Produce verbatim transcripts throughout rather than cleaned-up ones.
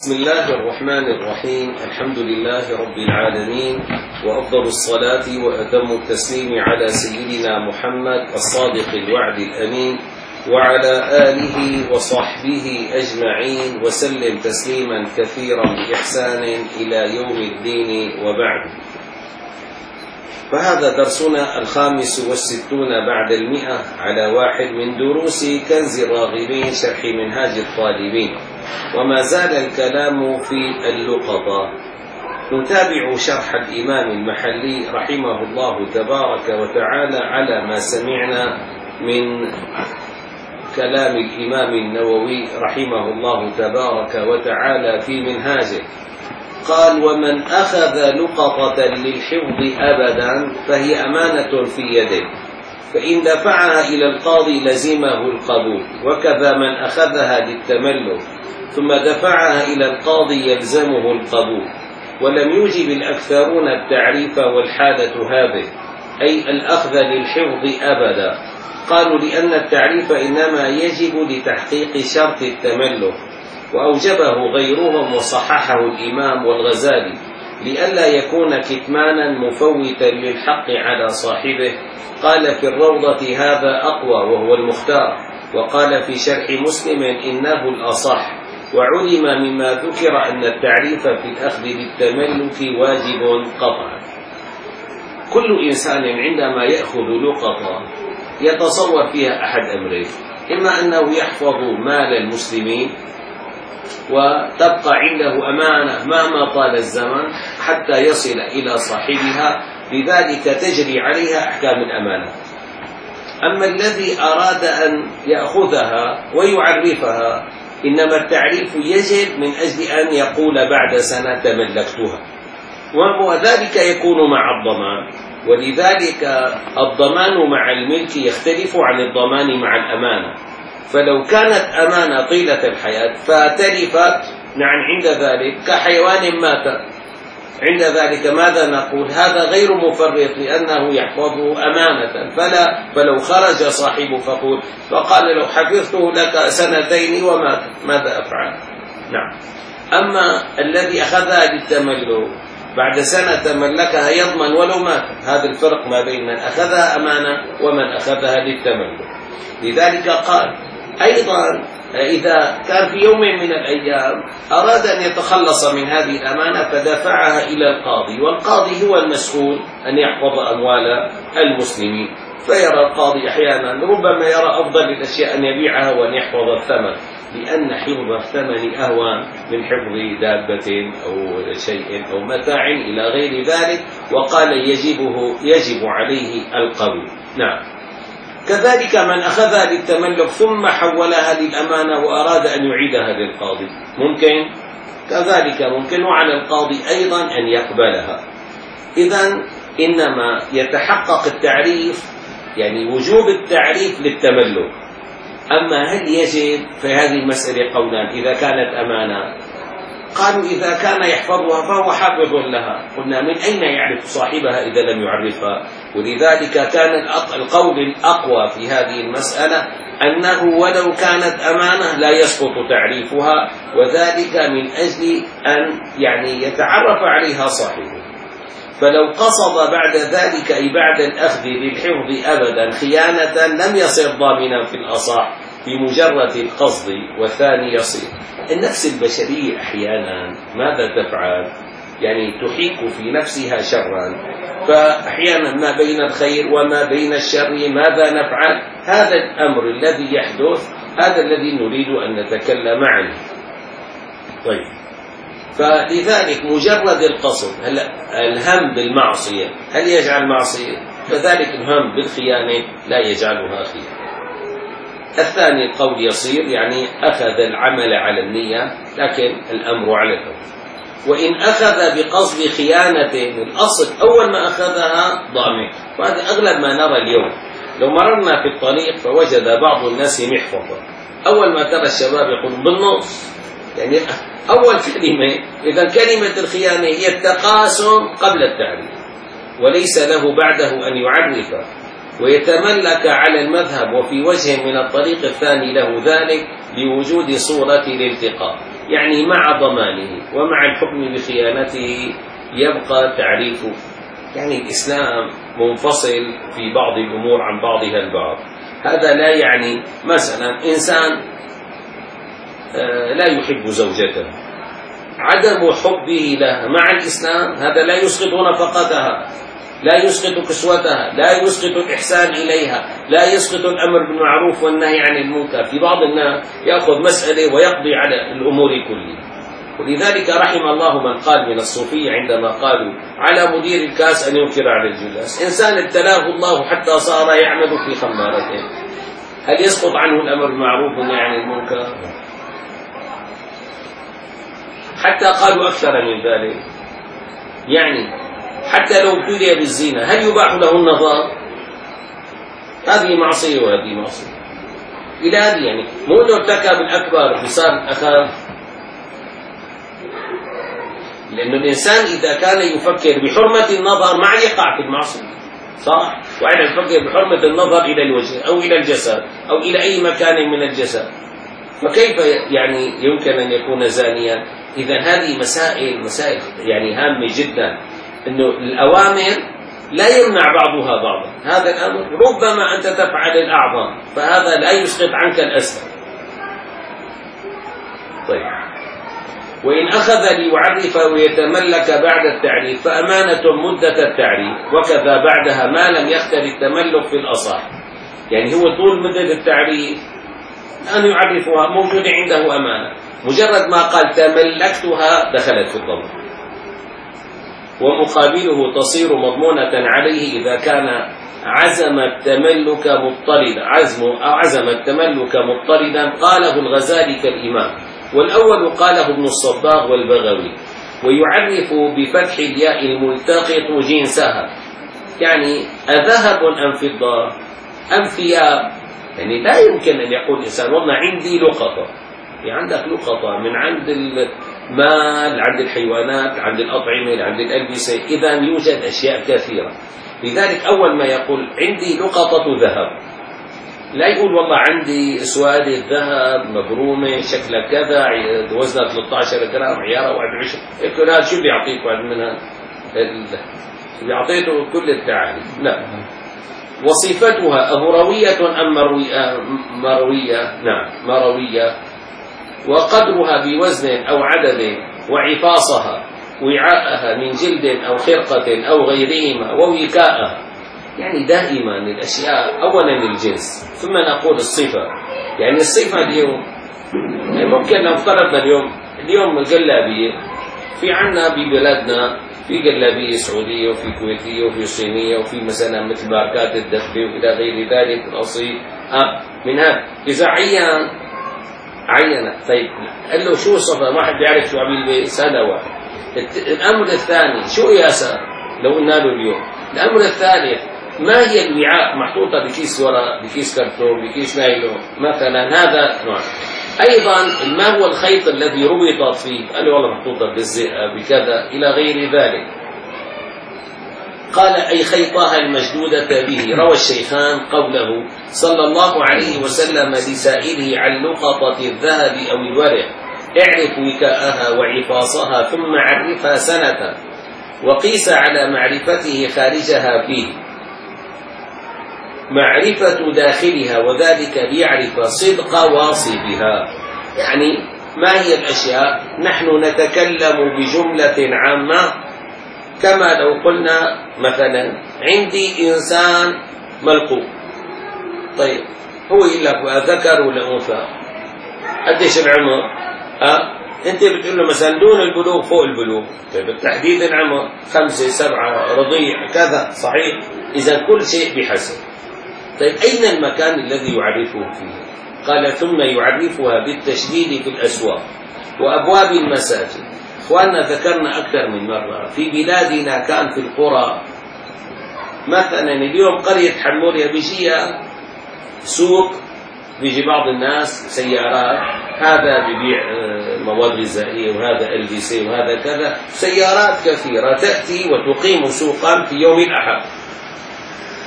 بسم الله الرحمن الرحيم. الحمد لله رب العالمين، وأفضل الصلاة وأتم التسليم على سيدنا محمد الصادق الوعد الأمين وعلى آله وصحبه أجمعين وسلم تسليما كثيرا بإحسان إلى يوم الدين، وبعد. فهذا درسنا الخامس والستون بعد المئة على واحد من دروس كنز الراغبين شرح منهاج الطالبين، وما زال الكلام في اللقطة. نتابع شرح الإمام المحلي رحمه الله تبارك وتعالى على ما سمعنا من كلام الإمام النووي رحمه الله تبارك وتعالى في منهاجه. قال: ومن أخذ لقطة للحفظ أبدا فهي أمانة في يده، فإن دفعها إلى القاضي لزمه القبول، وكذا من أخذها للتملك ثم دفعها إلى القاضي يلزمه القبول. ولم يوجب الأكثرون التعريف والحالة هذه، أي الأخذ للحفظ أبدا. قالوا لأن التعريف إنما يجب لتحقيق شرط التملك، وأوجبه غيرهم وصححه الإمام والغزالي لئلا يكون كتمانا مفوتا للحق على صاحبه. قال في الروضة: هذا أقوى وهو المختار. وقال في شرح مسلم: إنه الأصح. وعلم مما ذكر أن التعريف في الأخذ بالتملك واجب قطعا. كل إنسان عندما يأخذ لقطة يتصور فيها أحد أمرين: إما أنه يحفظ مال المسلمين وتبقى عنده أمانة مهما طال الزمن حتى يصل إلى صاحبها، لذلك تجري عليها أحكام الأمانة. أما الذي أراد أن يأخذها ويعرفها، إنما التعريف يجب من أجل أن يقول بعد سنة تملكتها، وذلك يكون مع الضمان. ولذلك الضمان مع الملك يختلف عن الضمان مع الأمانة. فلو كانت أمانة طيلة الحياة فتلفت، نعم، عند ذلك كحيوان مات، عند ذلك ماذا نقول؟ هذا غير مفرط لأنه يحفظه أمانة. فلا فلو خرج صاحبه فقول فقال: لو حفظته لك سنتين ومات، ماذا أفعل؟ نعم. أما الذي أخذها للتملك بعد سنة تملكها يضمن ولو مات. هذا الفرق ما بين من أخذها أمانة ومن أخذها للتملك. لذلك قال أيضا: إذا كان في يوم من الأيام أراد أن يتخلص من هذه الأمانة فدفعها إلى القاضي، والقاضي هو المسؤول أن يحفظ أموال المسلمين، فيرى القاضي أحيانا ربما يرى أفضل الأشياء أن يبيعها وأن يحفظ الثمن، لأن حفظ الثمن أهون من حفظ دابة أو شيء أو متاع إلى غير ذلك. وقال يجبه يجب عليه القبول. نعم. كذلك من أخذها للتملك ثم حولها للأمانة وأراد أن يعيدها للقاضي، ممكن كذلك ممكن، وعلى القاضي أيضا أن يقبلها. إذن إنما يتحقق التعريف، يعني وجوب التعريف للتملك. أما هل يجب؟ في هذه المسألة قولان: إذا كانت أمانة قالوا إذا كان يحفظها فهو حافظ لها. قلنا: من أين يعرف صاحبها إذا لم يعرفها؟ ولذلك كان القول الأقوى في هذه المسألة أنه ولو كانت أمانة لا يسقط تعريفها، وذلك من أجل أن يعني يتعرف عليها صاحبه. فلو قصد بعد ذلك أي بعد الأخذ للحفظ أبدا خيانة لم يصير ضامنا في الأصح بمجرد القصد، والثاني يصير. النفس البشرية أحيانا ماذا تفعل؟ يعني تحيك في نفسها شرا، فأحيانا ما بين الخير وما بين الشر ماذا نفعل؟ هذا الأمر الذي يحدث هذا الذي نريد أن نتكلم عنه. طيب، فلذلك مجرد القصد، هل الهم بالمعصية هل يجعل معصية؟ كذلك الهم بالخيانة لا يجعلها خيانة. الثاني القول يصير، يعني أخذ العمل على النية لكن الأمر على الأول. وإن أخذ بقصد خيانة الأصل أول ما أخذها ضامن، وهذا أغلب ما نرى اليوم. لو مررنا في الطريق فوجد بعض الناس محفظة، أول ما ترى الشباب يقول بالنص، يعني أول كلمة. إذا كلمة الخيانة هي التقاسم قبل التعريف، وليس له بعده أن يعرف ويتملك على المذهب، وفي وجه من الطريق الثاني له ذلك بوجود صورة الالتقاء. يعني مع ضمانه ومع الحكم بخيانته يبقى تعريفه. يعني الإسلام منفصل في بعض الأمور عن بعضها البعض. هذا لا يعني مثلا إنسان لا يحب زوجته، عدم حبه لها مع الإسلام هذا لا يسقط نفقتها، لا يسقط كسوتها، لا يسقط الإحسان إليها، لا يسقط الأمر بالمعروف والنهي عن المنكر. في بعض الناس يأخذ مسألة ويقضي على الأمور كلها. ولذلك رحم الله من قال من الصوفية عندما قالوا على مدير الكاس أن ينكر على الجلاس. إنسان ابتلاه الله حتى صار يعمل في خمارته، هل يسقط عنه الأمر بالمعروف والنهي عن المنكر؟ حتى قالوا أكثر من ذلك، يعني حتى لو ابتلي بالزنا هل يباح له النظر؟ هذه معصية وهذه معصية. إلى هذه يعني مو إنه ارتكب الأكبر وصار أخاف، لأن الإنسان إذا كان يفكر بحرمة النظر مع يقع في المعصية، صح؟ وأنا يفكر بحرمة النظر إلى الوجه أو إلى الجسد أو إلى أي مكان من الجسد، فكيف يعني يمكن أن يكون زانيا؟ إذا هذه مسائل مسائل يعني هامة جدا، إنه الأوامر لا يمنع بعضها بعضا. هذا الأمر ربما أنت تفعل الأعظم فهذا لا يسقط عنك الأسفل. طيب، وإن أخذ ليعرف ويتملك بعد التعريف فأمانة مدة التعريف، وكذا بعدها ما لم يختل التملك في الأصح. يعني هو طول مدة التعريف أن يعرفها موجود عنده أمانة، مجرد ما قال تملكتها دخلت في الضمان. ومقابله تصير مضمونة عليه إذا كان عزم التملك مضطردا عزم أو عزم التملك مضطردا. قاله الغزالي كالإمام، والأول قاله ابن الصباغ والبغوي. ويعرف بفتح الياء الملتقط جنسها، يعني أذهب أم فضة أم ثياب. يعني لا يمكن أن يقول إنسان والله عندي لقطة، يعني عندك لقطة من عند المال، عند الحيوانات، عند الأطعمة، عند الألبسة، إذا يوجد أشياء كثيرة. لذلك أول ما يقول عندي لقطة ذهب، لا يقول والله عندي سوادة ذهب مبرومة شكلها كذا وزنها ثلاثة عشر جرام عيارها واحد وعشرين، يقول هذا شو بيعطيك واحد منها؟ بيعطيته كل التعاريف. لا. وصفتها أهروية أم مروية؟ مروية، نعم مروية. وقدرها بوزن أو عدد، وعفاصها وعاءها من جلد أو خرقة أو غيرهما، ووكاءها. يعني دائما الأشياء أولا الجنس ثم نقول الصفة. يعني الصفة اليوم يعني ممكن لو افترضنا اليوم اليوم الجلابية في عنا ببلادنا، في جلابية سعودية وفي كويتية وفي صينية وفي مثلا مثل ماركات الدخبة وإلى غير ذلك الأصيل أه من هذا. إذا عين عينة طيب قال له شو الصفة؟ ما حد بيعرف شو عم يلبس، هذا واحد. الأمر الثاني شو قياسها لو قلنا له اليوم؟ الأمر الثالث ما هي الوعاء محطوطة بكيس ورق، بكيس كرتون، بكيس نايلون مثلا، هذا نوع. أيضا ما هو الخيط الذي ربطت فيه؟ قال له والله محطوطة بالزئة بكذا إلى غير ذلك. قال أي خيطها المشدودة به. روى الشيخان قوله صلى الله عليه وسلم لسائله عن لقطة الذهب أو الورق: اعرف وكاءها وعفاصها ثم عرفها سنة، وقيس على معرفته خارجها فيه معرفة داخلها، وذلك ليعرف صدق واصفها. يعني ما هي الأشياء؟ نحن نتكلم بجملة عامة، كما لو قلنا مثلا عندي إنسان ملقوب، طيب هو يقول لك ذكر ولا أنثى؟ قديش العمر؟ أه؟ أنت بتقول له مثلا دون البلوغ فوق البلوغ، طيب تحديد العمر خمسة سبعة رضيع كذا، صحيح؟ إذا كل شيء بحسب. طيب أين المكان الذي يعرفه فيه؟ قال ثم يعرفها بالتشديد في الأسواق وأبواب المساجد. إخواننا ذكرنا أكثر من مرة في بلادنا كان في القرى مثلا اليوم قرية حموريا بيجيها سوق، بيجي بعض الناس سيارات، هذا ببيع مواد غذائية وهذا ألبسة وهذا كذا، سيارات كثيرة تأتي وتقيم سوقا في يوم الأحد.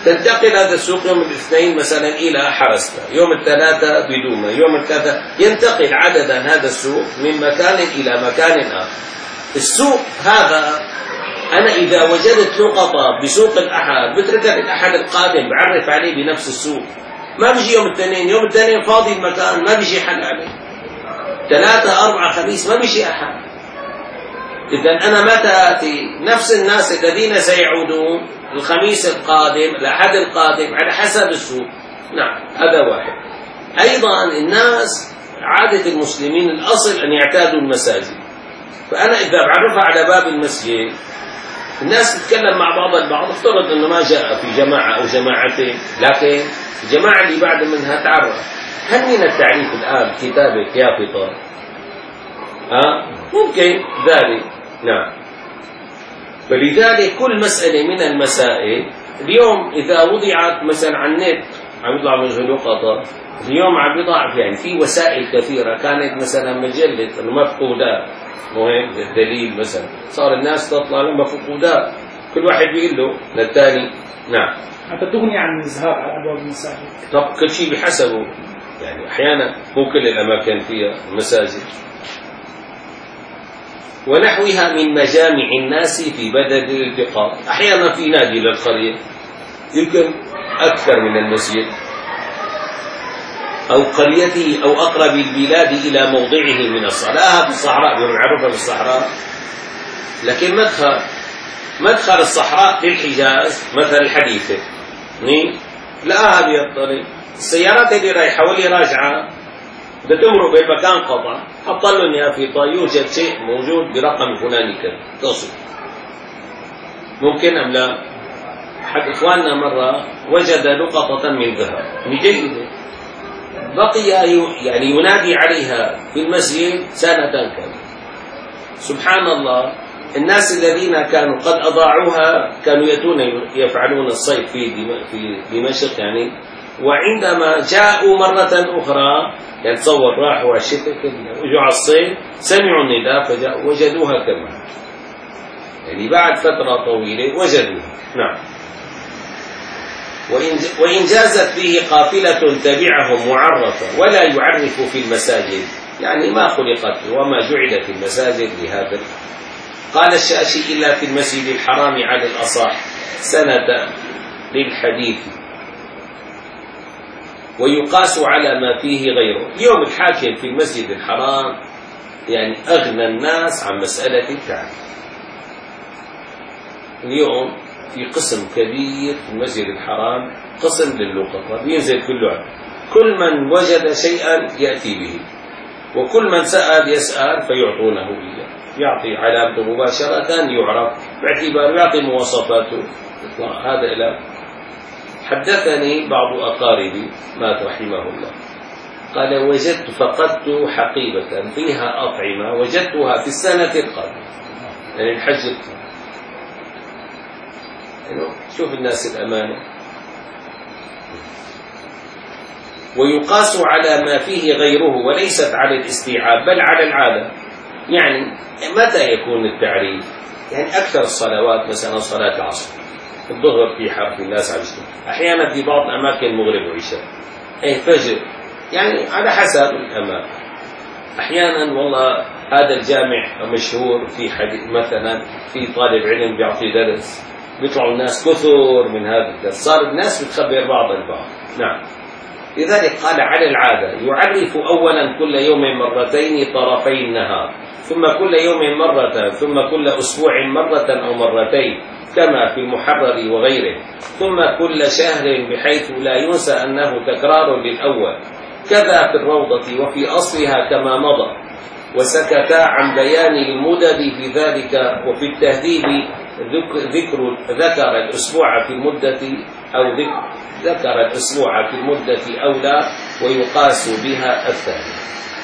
تنتقل هذا السوق يوم الاثنين مثلا إلى حرستا، يوم الثلاثة بدومة، يوم الثلاثة ينتقل عددا هذا السوق من مكان إلى مكان آخر. السوق هذا أنا إذا وجدت لقطة بسوق الأحد بتركها للأحد القادم بعرف عليه بنفس السوق. ما بيجي يوم الاثنين، يوم الاثنين فاضي المكان ما بيجي حد عليه. ثلاثة أربعة خميس ما بيجي أحد. إذا أنا متى آتي؟ نفس الناس الذين سيعودون الخميس القادم الأحد القادم على حسب السوق. نعم هذا واحد. أيضا الناس عادة المسلمين الأصل أن يعتادوا المساجد، فأنا إذا بعرفها على باب المسجد الناس تتكلم مع بعض البعض، افترض أنه ما جاء في جماعة أو جماعتين، لكن الجماعة اللي بعد منها تعرف. هل من التعريف الآن كتابة يافطة؟ ها؟ ممكن ذلك. نعم. فلذلك كل مسألة من المسائل اليوم إذا وضعت مثلا على النت عم يطلع منه لقطة، اليوم عم يضع يعني في وسائل كثيرة كانت مثلا مجلة المفقودات، مهم الدليل مثلا صار الناس تطلع لهم مفقودات كل واحد بيقول له للثاني. نعم. حتى تغني عن الذهاب على أبواب المساجد. طب كل شيء بحسبه، يعني أحيانا مو كل الأماكن فيها مساجد. ونحوها من مجامع الناس في بدل الالتقاء. أحيانا في نادي للقرية يمكن أكثر من المسجد، أو قريته أو أقرب البلاد إلى موضعه من الصلاة في الصحراء، معروفة في الصحراء. لكن مدخل مدخل الصحراء للحجاز مثلا الحديثة لا هذه الطريق، السيارات اللي رايحة واللي راجعة بدها تمرق بمكان قطع حط لهم يافطة يوجد شيء موجود برقم فلاني كذا تصل. ممكن أم لا؟ أحد إخواننا مرة وجد لقطة من ذهب جيدة، بقي يعني ينادي عليها في المسجد سنة كاملة. سبحان الله، الناس الذين كانوا قد أضاعوها كانوا يأتون يفعلون الصيد في دمشق يعني، وعندما جاءوا مرة أخرى يعني تصور راحوا على الشتاء وجوا على الصيد سمعوا النداء فجاءوا وجدوها كمان، يعني بعد فترة طويلة وجدوها. نعم. وإن جازت به قافلة تبعهم معرفة ولا يعرف في المساجد، يعني ما خلقت وما جعلت المساجد لهذا. قال الشاشي إلا في المسجد الحرام على الأصح سنة للحديث، ويقاس على ما فيه غيره. اليوم الحاكم في المسجد الحرام يعني أغنى الناس عن مسألة التعريف. اليوم في قسم كبير في المسجد الحرام قسم للقطة بينزل كله، كل من وجد شيئا يأتي به، وكل من سأل يسأل فيعطونه إياه، يعطي علامته مباشرة يعرف باعتبار يعطي مواصفاته. هذا إلى حدثني بعض أقاربي مات رحمه الله قال وجدت فقدت حقيبة فيها أطعمة وجدتها في السنة القادمة، يعني الحج. شوف الناس الأمانة. ويقاس على ما فيه غيره وليست على الاستيعاب بل على العادة. يعني متى يكون التعريف؟ يعني أكثر الصلوات مثلا صلاة العصر الظهر في حرف الناس على الشتاء، أحيانا في بعض الأماكن مغرب وعشاء، أي فجر، يعني على حسب الأماكن. أحيانا والله هذا الجامع مشهور في حديث مثلا في طالب علم بيعطي درس بيطلعوا الناس كثر من هذا الدرس، صار الناس بتخبر بعض البعض. نعم. لذلك قال على العادة يعرف أولا كل يوم مرتين طرفي النهار، ثم كل يوم مرة، ثم كل أسبوع مرة أو مرتين كما في المحرر وغيره، ثم كل شهر بحيث لا ينسى أنه تكرار للأول، كذا في الروضة وفي أصلها كما مضى. وسكتا عن بيان المدد في ذلك. وفي التهذيب ذكر ذكر الأسبوع في المدة أو ذكر ذكر الأسبوع في المدة أو لا، ويقاس بها الثاني.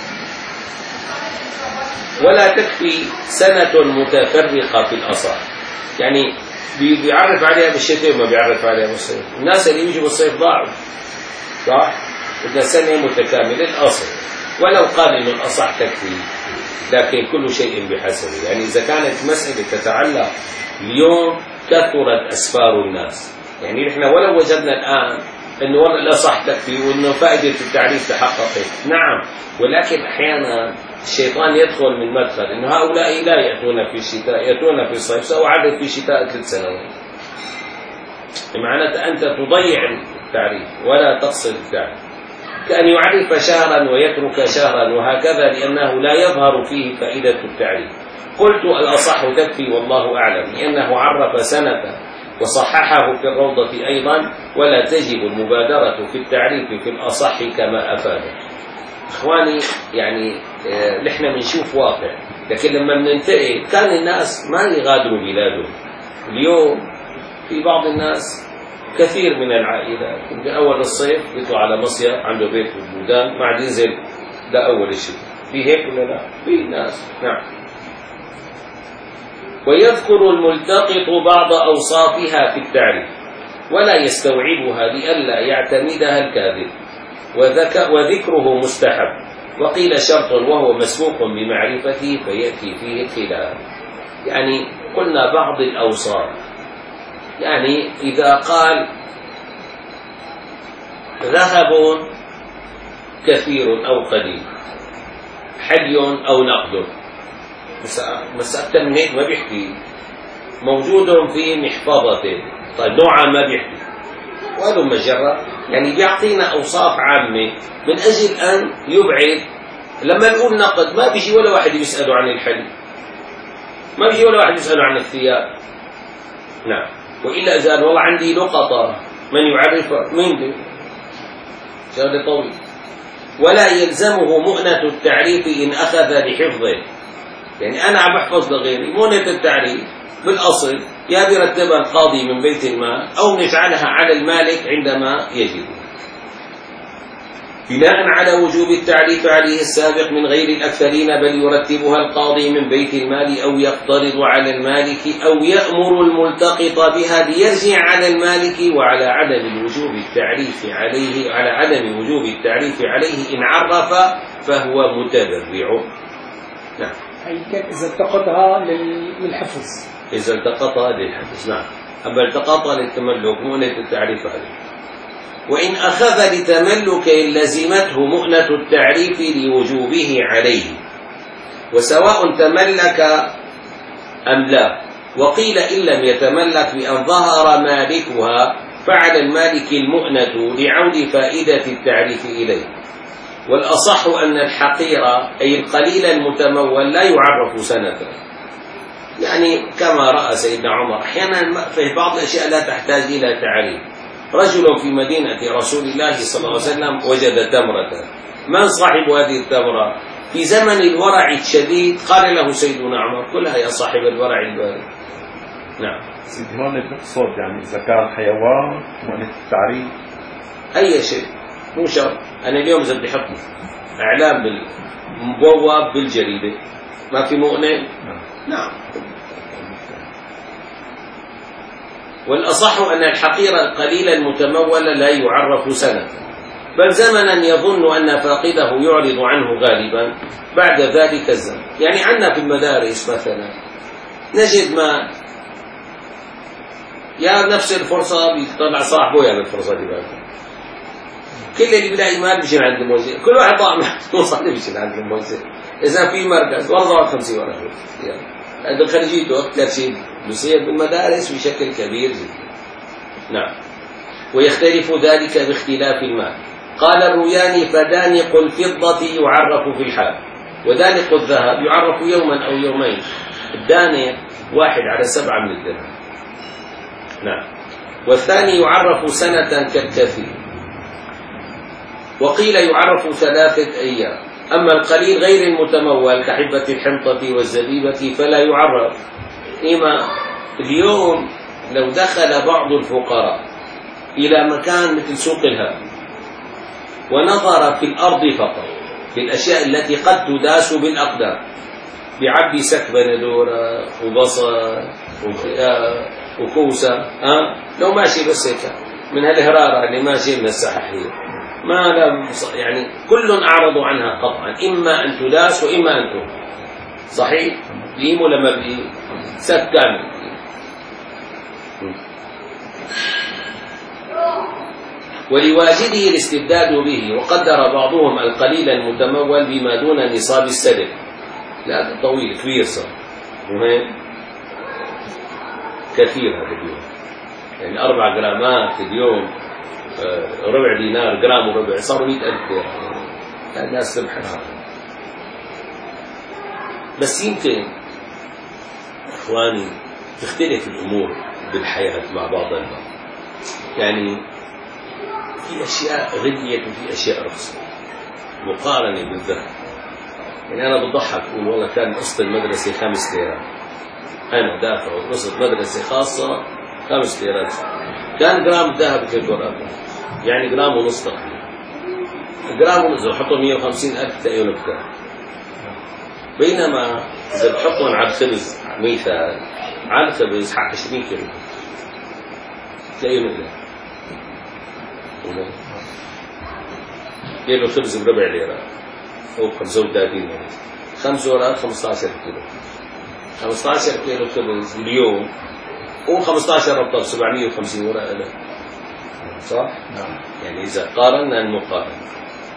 ولا تكفي سنة متفرقة في الأصح، يعني بيعرف عليها بالشتاء وما بيعرف عليها بالصيف. الناس اللي يجوا بالصيف ضاعوا، صح؟ بدنا سنة متكاملة الأصل. ولو قال إنه الأصح تكفي، لكن كل شيء بحسبه. يعني إذا كانت مسألة تتعلق اليوم كثرت أسفار الناس، يعني نحن ولو وجدنا الآن أنه والله لا صح تكفي وأنه فائدة التعريف تحققت، نعم، ولكن أحيانا الشيطان يدخل من مدخل أنه هؤلاء لا يأتون في الشتاء، يأتون في الصيف، سوى عدد في الشتاء ثلاث سنوات، معناته أنت تضيع التعريف ولا تقصد التعريف، كأن يعرف شهرا ويترك شهرا وهكذا، لأنه لا يظهر فيه فائدة التعريف. قلت الأصح تكفي والله أعلم، لأنه عرف سنة وصححه في الروضة أيضا، ولا تجب المبادرة في التعريف في الأصح كما أفاد. إخواني يعني اه نحن بنشوف واقع، لكن لما بننتقل كان الناس ما يغادروا بلادهم. اليوم في بعض الناس كثير من العائلات بأول الصيف بيطلع على مصيف عنده بيت في البلدان ما عاد ينزل لأول الشتاء. في هيك ولا لا؟ في ناس، نعم. ويذكر الملتقط بعض أوصافها في التعريف ولا يستوعبها لئلا يعتمدها الكاذب، وذكره مستحب، وقيل شرط وهو مسبوق بمعرفته فيأتي فيه الخلاف. يعني قلنا بعض الأوصاف، يعني إذا قال ذهب كثير أو قليل، حي أو نقد، بس أكثر من هيك ما بيحكي، موجود في محفظته، طيب نوعا ما بيحكي وقالوا مجرة، يعني بيعطينا أوصاف عامة من أجل أن يبعد. لما نقول نقد ما بيجي ولا واحد يسأله عن الحلي، ما بيجي ولا واحد يسأله عن الثياب، نعم. وإلا إذا قال والله عندي لقطة من يعرفها، مين دي؟ شغله طويل. ولا يلزمه مؤنة التعريف إن أخذ لحفظه، يعني أنا عم بحفظ لغيري. مؤنة التعريف بالأصل يا بيرتبها القاضي من بيت المال أو نجعلها على المالك عندما يجب، بناء على وجوب التعريف عليه السابق من غير الأكثرين، بل يرتبها القاضي من بيت المال أو يقترض على المالك أو يأمر الملتقط بها ليرجع على المالك، وعلى عدم وجوب التعريف عليه على عدم وجوب التعريف عليه إن عرف فهو متبرع. نعم. أي كان إذا التقطها للحفظ، إذا التقطها للحفظ، نعم. أما التقطها للتملك مؤنة التعريف عليه. وإن أخذ لتملك لزمته مؤنة التعريف لوجوبه عليه، وسواء تملك أم لا. وقيل إن لم يتملك بأن ظهر مالكها فعلى المالك المؤنة لعود فائدة التعريف إليه. والأصح أن الحقير أي القليل المتمول لا يعرف سنة، يعني كما رأى سيدنا عمر أحيانا في بعض الأشياء لا تحتاج إلى تعريف. رجل في مدينة رسول الله صلى الله عليه وسلم وجد تمرة، من صاحب هذه التمرة؟ في زمن الورع الشديد قال له سيدنا عمر كلها يا صاحب الورع البارد. نعم. سيدي هون بتقصد يعني إذا كان حيوان مؤنة التعريف أي شيء، مو شرط. أنا اليوم إذا بدي أحط إعلام بالمبوب بالجريدة ما في مؤنة؟ نعم. والأصح أن الحقير القليل المتمول لا يعرف سنة، بل زمنا يظن أن فاقده يعرض عنه غالبا بعد ذلك الزمن. يعني عندنا في المدارس مثلا نجد ما يا نفس الفرصة بيطلع صاحبه يا الفرصة دي بقى. كل اللي بيلاقي مال بيجي عند الموزع، كل واحد طعم مصلي بيجي عند الموزع. إذا في مركز والله خمسين ورقة هذا خرجيته أكثر شيء بيصير بالمدارس بشكل كبير جدا. نعم. ويختلف ذلك باختلاف المال. قال الروياني فدانق الفضة يعرف في الحال، ودانق الذهب يعرف يوما أو يومين. الدانق واحد على سبعة من الدرهم. نعم. والثاني يعرف سنة كالكثير، وقيل يعرف ثلاثة أيام. أما القليل غير المتمول كحبة الحنطة والزبيبة فلا يعرف. إما اليوم لو دخل بعض الفقراء إلى مكان مثل سوق الهام ونظر في الأرض فقط في الأشياء التي قد تداس بالأقدام، بعبي سك بندورة وبصل وخيار وكوسة، أه؟ لو ماشي بس هيك من هالهرارة اللي ماشي من الساحة ما لم يعني كل أعرضوا عنها قطعا، إما أن تداس وإما أن تهمل. صحيح؟ بقيم ولا ما بقيم؟ سك كامل. ولواجده الاستبداد به، وقدر بعضهم القليل المتمول بما دون نصاب السدد. لا طويل كبير صار، مهم كثير هذا اليوم، يعني أربع جرامات في اليوم، ربع دينار، جرام وربع، صاروا مئة ألف درهم. الناس تبحث عنه. بس يمكن إخواني تختلف الأمور بالحياة مع بعض البعض، يعني في أشياء غليت وفي أشياء رخصت مقارنة بالذهب. يعني أنا بضحك أقول والله كان قسط المدرسة خمس ليرات، أنا دافع قسط مدرسة خاصة خمس ليرات، كان جرام ذهب ثلاث ورقات، يعني جرام ونص تقريبا، جرام ونص حطوا مئة وخمسين ألف تلاقيهم بكام. بينما إذا بحطهم على الخبز مثال، على الخبز حق عشرين كيلو تلاقيهم إلا كيلو خبز بربع ليرة أو خمسة وثلاثين ليرة، خمس ورقات خمسة عشر كيلو، خمسة عشر كيلو خبز اليوم وخمسة عشر ربطة سبعمئة وخمسين ورقة له، صح؟ نعم. يعني إذا قارنا المقارنة.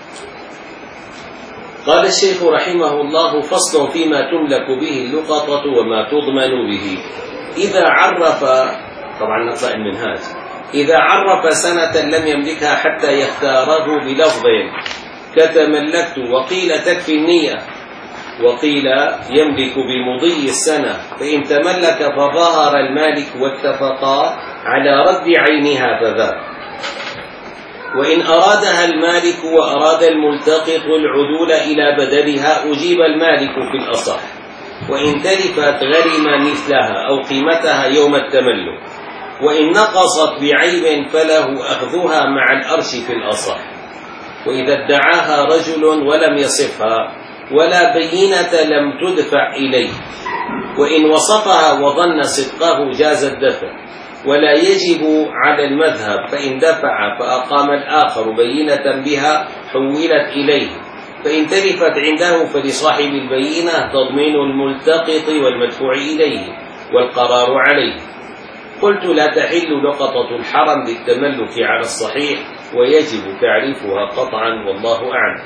قال الشيخ رحمه الله: فصل فيما تملك به اللقطة وما تضمن به. إذا عرف، طبعا نقرأ المنهاج، إذا عرف سنة لم يملكها حتى يختاره بلفظ كتملكت، وقيل تكفي النية، وقيل يملك بمضي السنة، فإن تملك فظهر المالك واتفقا على رد عينها فذاك. وإن أرادها المالك وأراد الملتقط العدول إلى بدلها أجيب المالك في الأصح، وإن تلفت غرم مثلها أو قيمتها يوم التملك، وإن نقصت بعيب فله أخذها مع الأرش في الأصح. وإذا ادعاها رجل ولم يصفها ولا بينة لم تدفع إليه، وإن وصفها وظن صدقه جاز الدفع، ولا يجب على المذهب، فإن دفع فأقام الآخر بينة بها حولت إليه، فإن تلفت عنده فلصاحب البينة تضمين الملتقط والمدفوع إليه والقرار عليه. قلت: لا تحل لقطة الحرم للتملك على الصحيح، ويجب تعريفها قطعا، والله أعلم.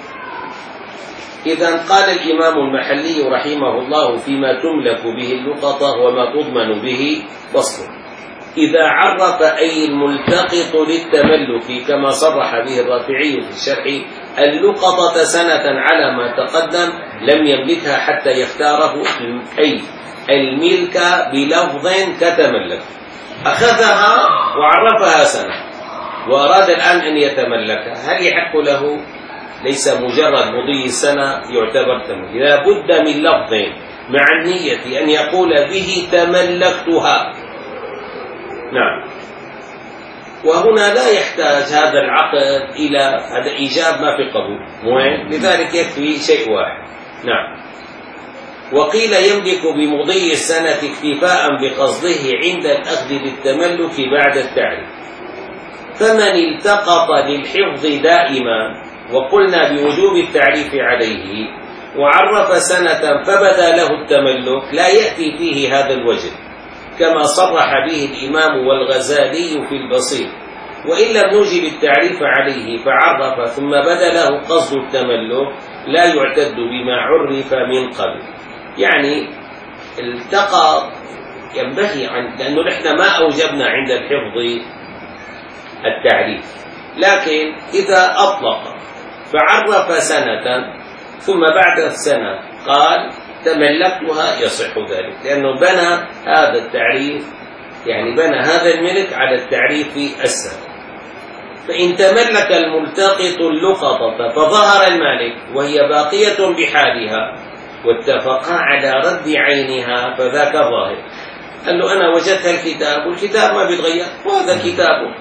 إذا قال الإمام المحلي رحمه الله: فيما تملك به اللقطة وما تضمن به فصل. إذا عرف أي الملتقط للتملك كما صرح به الرافعي في الشرح اللقطة سنة على ما تقدم لم يملكها حتى يختاره، أي الملك بلفظ كتملك، أخذها وعرفها سنة وأراد الآن أن يتملكها، هل يحق له؟ ليس مجرد مضي السنة يعتبر تملك، لا بد من لفظ مع النية أن يقول به تملكتها. نعم. وهنا لا يحتاج هذا العقد إلى هذا إيجاب ما في قبول، مهم، لذلك يكفي شيء واحد. نعم. وقيل يملك بمضي السنة اكتفاء بقصده عند الأخذ للتملك بعد التعريف. فمن التقط للحفظ دائما وقلنا بوجوب التعريف عليه وعرف سنة فبدا له التملك لا يأتي فيه هذا الوجه، كما صرح به الإمام والغزالي في البسيط. وإن لم نوجب التعريف عليه فعرف ثم بدا له قصد التملك لا يعتد بما عرف من قبل. يعني التقى ينبغي عن، لأنه نحن ما أوجبنا عند الحفظ التعريف، لكن إذا أطلق فعرف سنة ثم بعد السنة قال تملكتها يصح ذلك، لأنه بنى هذا التعريف، يعني بنى هذا الملك على التعريف السنة. فإن تملك الملتقط اللقطة فظهر المالك وهي باقية بحالها واتفقا على رد عينها فذاك ظاهر. قال له أنا وجدت الكتاب والكتاب ما بيتغير وهذا كتابه،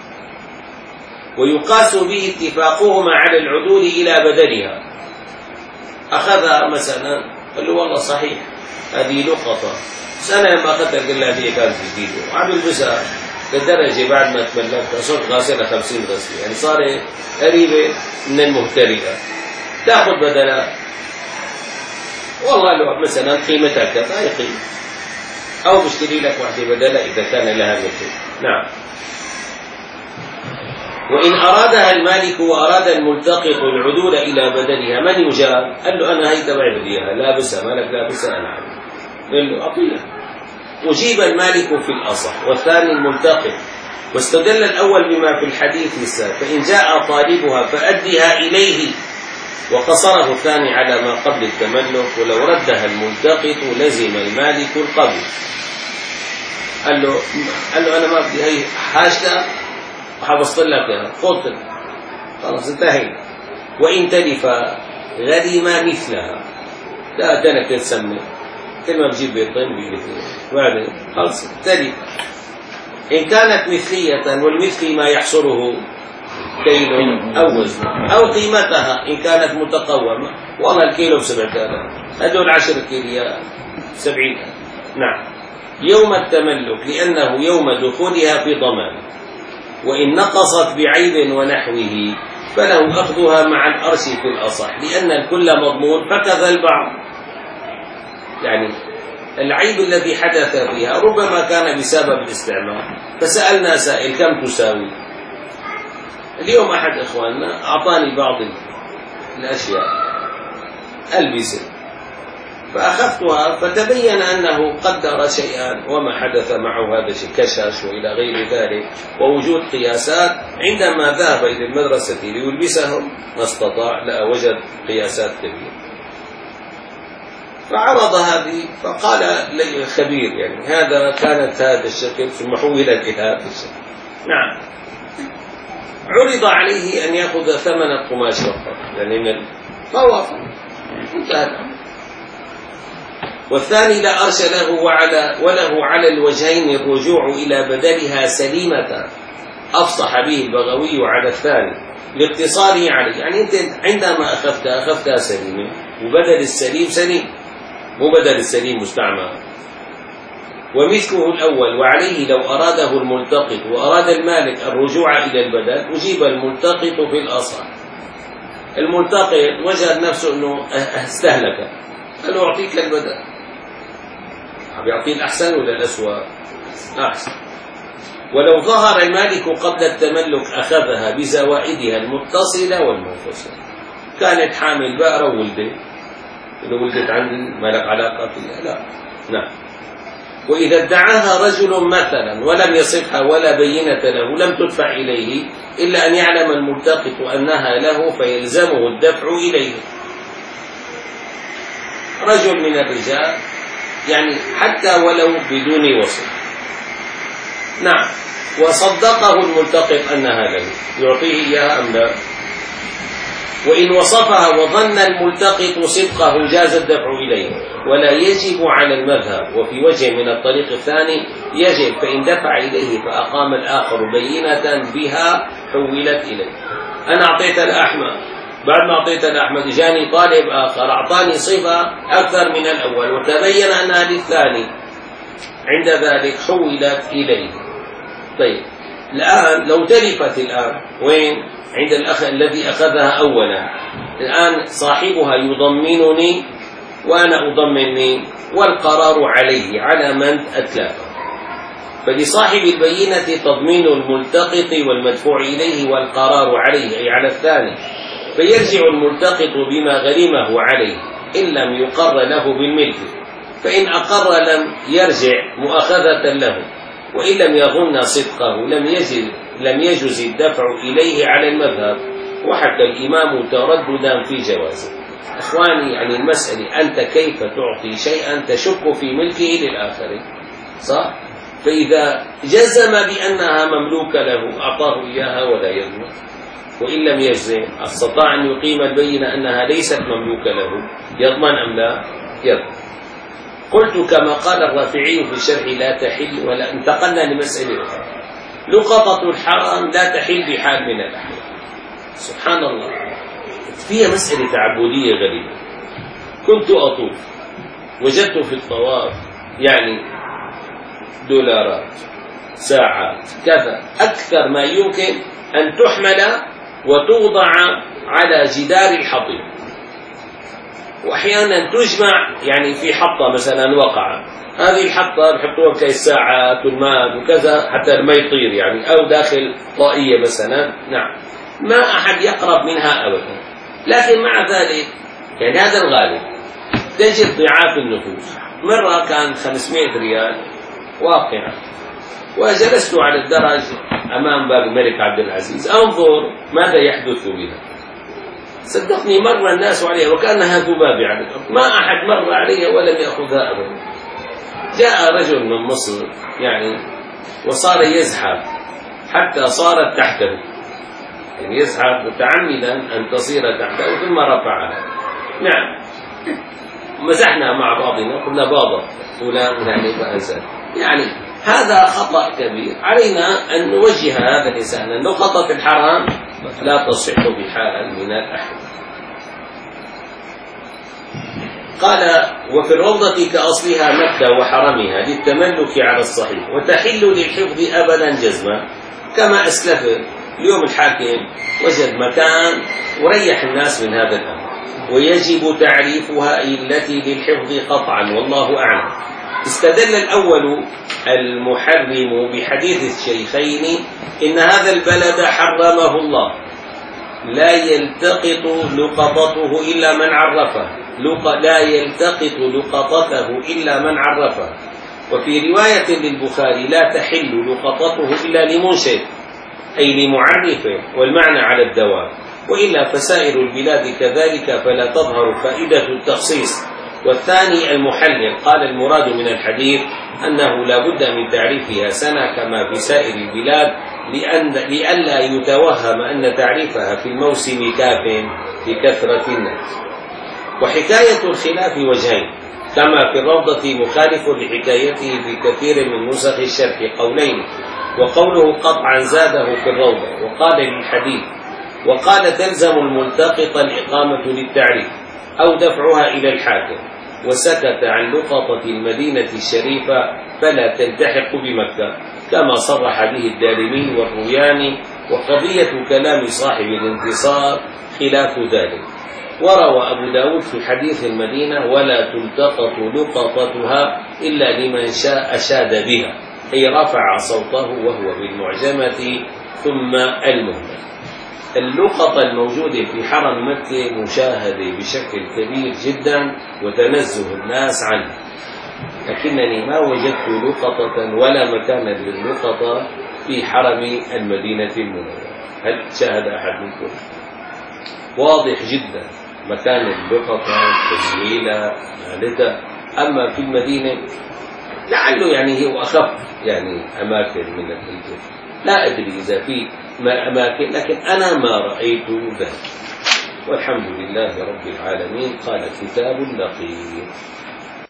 ويقاس به اتفاقهما على العدول إلى بدلها. أخذها مثلا قال له والله صحيح هذه لقطة، بس أنا لما أخذتها قال لها هذه كانت جديدة وعم يلبسها لدرجة بعد ما تملكتها صرت غاسلها خمسين غسلة، يعني صارت قريبة من المهترئة، تأخذ بدلها والله لو مثلا قيمتها كذا هي قيمة، أو بشتري لك واحدة بدلها إذا كان لها مثل. نعم. وإن أرادها المالك وأراد الملتقط العدول إلى بدلها من يجاب؟ قال له أنا هي تبع بديها لابسها، مالك لابسها؟ أنا عارف. قال له أعطيها. أجيب المالك في الأصح والثاني الملتقط، واستدل الأول بما في الحديث السابق، فإن جاء طالبها فأدها إليه، وقصره الثاني على ما قبل التملك، ولو ردها الملتقط لزم المالك القبول. قال له قال له أنا ما بدي هي حاجتها وحبسط لك اياها، خذ خلاص انتهينا. وإن تلف غرم مثلها، لا تنك تسمي كل ما بجيب بيضين بيجيب بعدين خلص تلف. إن كانت مثلية، والمثلي ما يحصره كيل أو وزن أو قيمتها، إن كانت متقومة والله الكيلو بسبعة آلاف، هدول عشر كيليات سبعين آلاف. نعم. يوم التملك لأنه يوم دخولها في ضمان، وإن نقصت بعيب ونحوه فله أخذها مع الأرش في الأصح، لأن الكل مضمون فكذا البعض. يعني العيب الذي حدث فيها ربما كان بسبب الاستعمال، فسألنا سائل كم تساوي؟ اليوم أحد إخواننا أعطاني بعض الأشياء ألبسة، فأخذتها فتبين أنه قدر شيئا وما حدث معه هذا الشيء كشاش وإلى غير ذلك، ووجود قياسات. عندما ذهب إلى المدرسة ليلبسهم ما استطاع، لا وجد قياسات كبيرة، فعرض هذه فقال لي الخبير يعني هذا كانت هذا الشكل ثم حولت إلى هذا الشكل. نعم. عرض عليه أن يأخذ ثمن القماش فقط، يعني فوافق، انتهى الأمر. والثاني لا أرش له وعلى وله على الوجهين الرجوع إلى بدلها سليمة، أفصح به البغوي على الثاني لاقتصاره عليه. يعني أنت عندما أخذتها أخذتها سليمة، وبدل السليم سليم، مو بدل السليم مستعمل. ومثله الأول، وعليه لو أراده الملتقط وأراد المالك الرجوع إلى البدل أجيب الملتقط في الأصح. الملتقط وجد نفسه أنه استهلك، قال له أعطيك البدل، عم يعطيه الأحسن ولا الأسوأ؟ أحسن. ولو ظهر المالك قبل التملك أخذها بزوائدها المتصلة والمنفصلة. كانت حامل بقرة وولدت، إذا ولدت عندي ما لك علاقة فيها، لا. نعم. وإذا ادعاها رجل مثلا ولم يصفها ولا بينة له لم تدفع إليه إلا أن يعلم الملتقط أنها له فيلزمه الدفع إليه. رجل من الرجال يعني حتى ولو بدون وصف، نعم، وصدقه الملتقط أنها له يعطيه إياها أم لا؟ وإن وصفها وظن الملتقط صدقه جاز الدفع إليه، ولا يجب على المذهب. وفي وجه من الطريق الثاني يجب، فإن دفع إليه فأقام الآخر بينة بها حولت إليه. أنا أعطيت الأحمد، بعد ما أعطيت الأحمد جاني طالب آخر أعطاني صفة أكثر من الأول وتبين أنها للثاني، عند ذلك حولت إليه. طيب الآن لو تلفت الآن وين؟ عند الأخ الذي أخذها أولا. الآن صاحبها يضمنني وأنا أضمن مين؟ والقرار عليه على من أتلفه. فلصاحب البينة تضمين الملتقط والمدفوع إليه والقرار عليه أي على الثاني، فيرجع الملتقط بما غرمه عليه إن لم يقر له بالملك، فإن أقر لم يرجع مؤاخذة له، وإن لم يظن صدقه لم يجز لم يجز الدفع إليه على المذهب، وحتى الإمام ترددا في جوازه. إخواني يعني المسألة أنت كيف تعطي شيئا تشك في ملكه للآخرين، صح؟ فإذا جزم بأنها مملوكة له أعطاه إياها ولا يضمن، وإن لم يجزم استطاع أن يقيم البينة أنها ليست مملوكة له، يضمن أم لا؟ يضمن. قلت كما قال الرافعي في الشرح لا تحل، ولا انتقلنا لمسألة أخرى، لقطة الحرام لا تحل بحال من الأحوال. سبحان الله، فيها مسألة تعبدية غريبة. كنت أطوف وجدت في الطواف يعني دولارات، ساعات، كذا، أكثر ما يمكن أن تحمل وتوضع على جدار الحطيم، وأحيانا تجمع يعني في حطة مثلا وقع هذه الحطة بحطوها كالساعات والماء وكذا حتى ما يطير يعني، أو داخل طائية مثلا. نعم، ما أحد يقرب منها أبدا. لكن مع ذلك يعني هذا الغالب تجد ضعاف النفوس. مرة كان خمسمائة ريال واقعة، وجلست على الدرج أمام باب الملك عبد العزيز أنظر ماذا يحدث بها. صدقني مر الناس عليها وكأنها ذبابة على الأرض، ما أحد مر عليها ولم يأخذها أبدا. جاء رجل من مصر يعني وصار يزحف حتى صارت تحته، يعني يزحف متعمدا أن تصير تحته ثم رفعها. نعم، مزحنا مع بعضنا قلنا بابا فلان يعني فأنزل. يعني هذا خطأ كبير، علينا أن نوجه هذا الإنسان أنه خطأ في الحرام لا تصح بحال من الأحد. قال وفي الروضة كأصلها مكة وحرمها للتملك على الصحيح، وتحل للحفظ أبدا جزما. كما أسلف اليوم الحاكم وجد مكان وريح الناس من هذا الأمر، ويجب تعريفها التي للحفظ قطعا والله أعلم. استدل الأول المحرم بحديث الشيخين إن هذا البلد حرمه الله لا يلتقط لقطته إلا من عرفه، لا يلتقط لقطته إلا من عرفه. وفي رواية للبخاري لا تحل لقطته إلا لمنشد أي لمعرفه، والمعنى على الدوام، وإلا فسائر البلاد كذلك فلا تظهر فائدة التخصيص. والثاني المحلل قال المراد من الحديث أنه لا بد من تعريفها سنة كما في سائر البلاد، لأن لئلا يتوهم أن تعريفها في الموسم كاف لكثرة الناس. وحكاية الخلاف وجهين، كما في الروضة مخالف لحكايته في كثير من نسخ الشرح قولين، وقوله قطعا زاده في الروضة وقال للحديث، وقال تلزم الملتقط الإقامة للتعريف أو دفعها إلى الحاكم، وسكت عن لقطة المدينة الشريفة فلا تلتحق بمكة كما صرح به الدارمي والروياني. وقضية كلام صاحب الانتصار خلاف ذلك. وروى أبو داود في حديث المدينة ولا تلتقط لقطتها إلا لمن شاء أشاد بها، أي رفع صوته وهو بالمعجمة ثم المهمة. اللقطة الموجودة في حرم مكة مشاهدة بشكل كبير جدا وتنزه الناس عنه، لكنني ما وجدت لقطة ولا مكانا لللقطة في حرم المدينة المنورة. هل شاهد أحد منكم؟ واضح جدا مكان اللقطة تجميلة مالدة. أما في المدينة لعله يعني هي أخف يعني أماكن من الهجرة، لا أدري إذا في ما أماكن، لكن أنا ما رأيت ذلك. والحمد لله رب العالمين. قال كتاب لقيم.